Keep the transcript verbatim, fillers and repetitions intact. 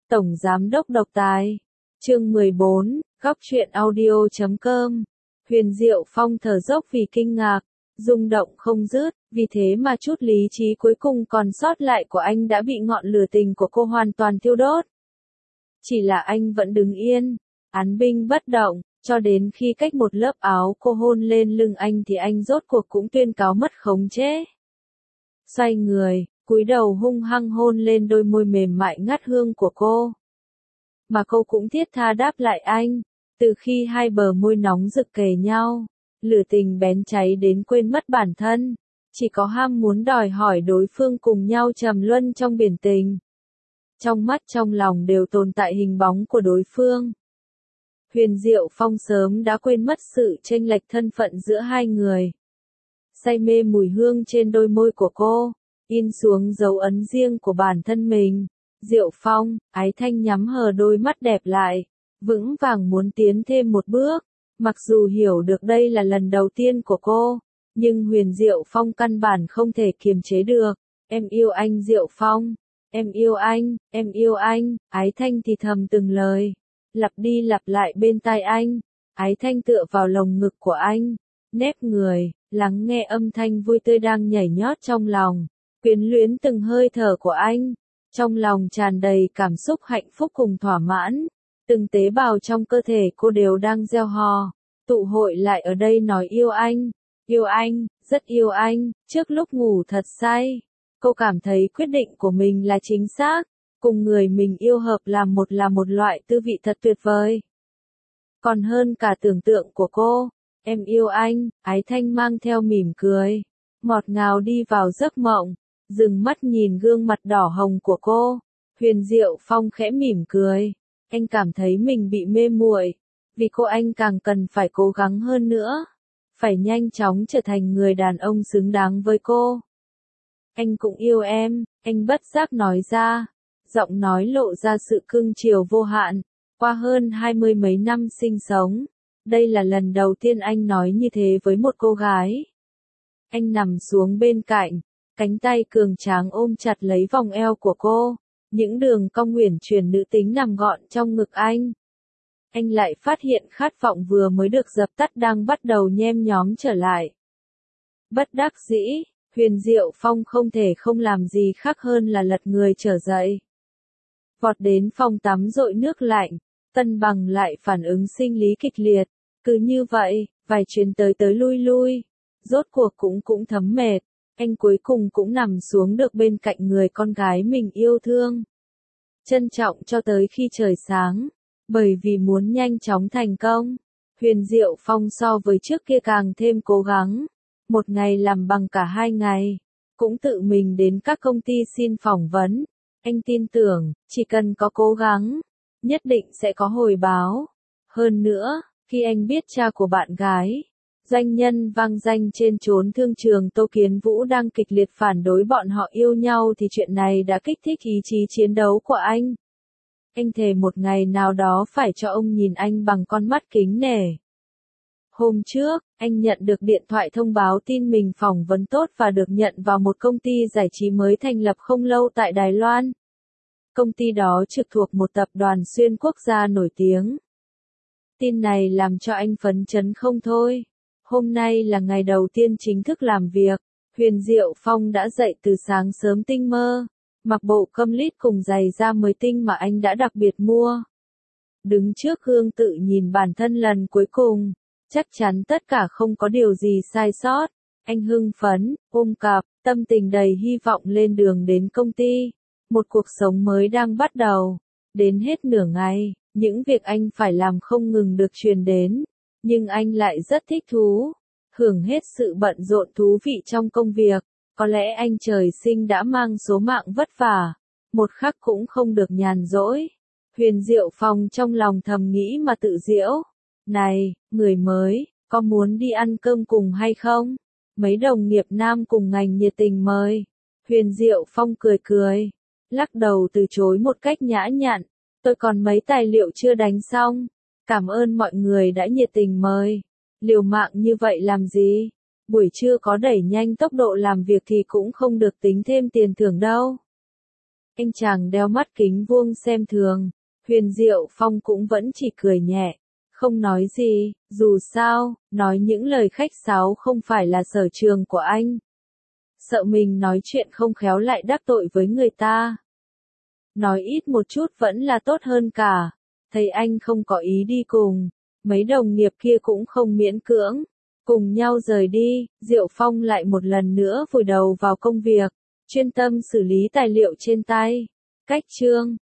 Tổng Giám đốc độc tài. Chương mười bốn, góc truyện audio chấm com. Huyền Diệu Phong thở dốc vì kinh ngạc, rung động không dứt, vì thế mà chút lý trí cuối cùng còn sót lại của anh đã bị ngọn lửa tình của cô hoàn toàn thiêu đốt. Chỉ là anh vẫn đứng yên, án binh bất động, cho đến khi cách một lớp áo cô hôn lên lưng anh thì anh rốt cuộc cũng tuyên cáo mất khống chế. Xoay người, cúi đầu hung hăng hôn lên đôi môi mềm mại ngát hương của cô. Mà cô cũng thiết tha đáp lại anh, từ khi hai bờ môi nóng rực kề nhau, lửa tình bén cháy đến quên mất bản thân, chỉ có ham muốn đòi hỏi đối phương cùng nhau trầm luân trong biển tình. Trong mắt trong lòng đều tồn tại hình bóng của đối phương. Huyền Diệu Phong sớm đã quên mất sự chênh lệch thân phận giữa hai người. Say mê mùi hương trên đôi môi của cô, in xuống dấu ấn riêng của bản thân mình. Diệu Phong, Ái Thanh nhắm hờ đôi mắt đẹp lại, vững vàng muốn tiến thêm một bước. Mặc dù hiểu được đây là lần đầu tiên của cô, nhưng Huyền Diệu Phong căn bản không thể kiềm chế được. Em yêu anh Diệu Phong, em yêu anh, em yêu anh, Ái Thanh thì thầm từng lời, lặp đi lặp lại bên tai anh. Ái Thanh tựa vào lồng ngực của anh, nép người, lắng nghe âm thanh vui tươi đang nhảy nhót trong lòng, quyến luyến từng hơi thở của anh. Trong lòng tràn đầy cảm xúc hạnh phúc cùng thỏa mãn, từng tế bào trong cơ thể cô đều đang reo hò, tụ hội lại ở đây nói yêu anh, yêu anh, rất yêu anh. Trước lúc ngủ thật say, cô cảm thấy quyết định của mình là chính xác, cùng người mình yêu hợp làm một là một loại tư vị thật tuyệt vời. Còn hơn cả tưởng tượng của cô. Em yêu anh, Ái Thanh mang theo mỉm cười, ngọt ngào đi vào giấc mộng, dừng mắt nhìn gương mặt đỏ hồng của cô. Huyền Diệu Phong khẽ mỉm cười, anh cảm thấy mình bị mê muội, vì cô anh càng cần phải cố gắng hơn nữa, phải nhanh chóng trở thành người đàn ông xứng đáng với cô. Anh cũng yêu em, anh bất giác nói ra, giọng nói lộ ra sự cưng chiều vô hạn. Qua hơn hai mươi mấy năm sinh sống, đây là lần đầu tiên anh nói như thế với một cô gái. Anh nằm xuống bên cạnh, cánh tay cường tráng ôm chặt lấy vòng eo của cô, những đường cong uyển chuyển nữ tính nằm gọn trong ngực anh. Anh lại phát hiện khát vọng vừa mới được dập tắt đang bắt đầu nhem nhóm trở lại. Bất đắc dĩ, Huyền Diệu Phong không thể không làm gì khác hơn là lật người trở dậy. Vọt đến phòng tắm dội nước lạnh, cân bằng lại phản ứng sinh lý kịch liệt. Cứ như vậy, vài chuyến tới tới lui lui, rốt cuộc cũng cũng thấm mệt. Anh cuối cùng cũng nằm xuống được bên cạnh người con gái mình yêu thương. Trân trọng cho tới khi trời sáng, bởi vì muốn nhanh chóng thành công, Huyền Diệu Phong so với trước kia càng thêm cố gắng. Một ngày làm bằng cả hai ngày, cũng tự mình đến các công ty xin phỏng vấn. Anh tin tưởng, chỉ cần có cố gắng, nhất định sẽ có hồi báo. Hơn nữa, khi anh biết cha của bạn gái, doanh nhân vang danh trên chốn thương trường Tô Kiến Vũ đang kịch liệt phản đối bọn họ yêu nhau thì chuyện này đã kích thích ý chí chiến đấu của anh. Anh thề một ngày nào đó phải cho ông nhìn anh bằng con mắt kính nể. Hôm trước, anh nhận được điện thoại thông báo tin mình phỏng vấn tốt và được nhận vào một công ty giải trí mới thành lập không lâu tại Đài Loan. Công ty đó trực thuộc một tập đoàn xuyên quốc gia nổi tiếng. Tin này làm cho anh phấn chấn không thôi. Hôm nay là ngày đầu tiên chính thức làm việc, Huyền Diệu Phong đã dậy từ sáng sớm tinh mơ, mặc bộ câm lít cùng giày da mới tinh mà anh đã đặc biệt mua. Đứng trước gương tự nhìn bản thân lần cuối cùng, chắc chắn tất cả không có điều gì sai sót. Anh hưng phấn, ôm cặp, tâm tình đầy hy vọng lên đường đến công ty. Một cuộc sống mới đang bắt đầu. Đến hết nửa ngày, những việc anh phải làm không ngừng được truyền đến. Nhưng anh lại rất thích thú, hưởng hết sự bận rộn thú vị trong công việc. Có lẽ anh trời sinh đã mang số mạng vất vả, một khắc cũng không được nhàn rỗi. Huyền Diệu Phong trong lòng thầm nghĩ mà tự giễu. Này, người mới, có muốn đi ăn cơm cùng hay không? Mấy đồng nghiệp nam cùng ngành nhiệt tình mời. Huyền Diệu Phong cười cười, lắc đầu từ chối một cách nhã nhặn. Tôi còn mấy tài liệu chưa đánh xong. Cảm ơn mọi người đã nhiệt tình mời. Liều mạng như vậy làm gì? Buổi trưa có đẩy nhanh tốc độ làm việc thì cũng không được tính thêm tiền thưởng đâu. Anh chàng đeo mắt kính vuông xem thường. Huyền Diệu Phong cũng vẫn chỉ cười nhẹ, không nói gì, dù sao, nói những lời khách sáo không phải là sở trường của anh. Sợ mình nói chuyện không khéo lại đắc tội với người ta. Nói ít một chút vẫn là tốt hơn cả. Thấy anh không có ý đi cùng, mấy đồng nghiệp kia cũng không miễn cưỡng, cùng nhau rời đi, Diệu Phong lại một lần nữa vùi đầu vào công việc, chuyên tâm xử lý tài liệu trên tay. Cách chương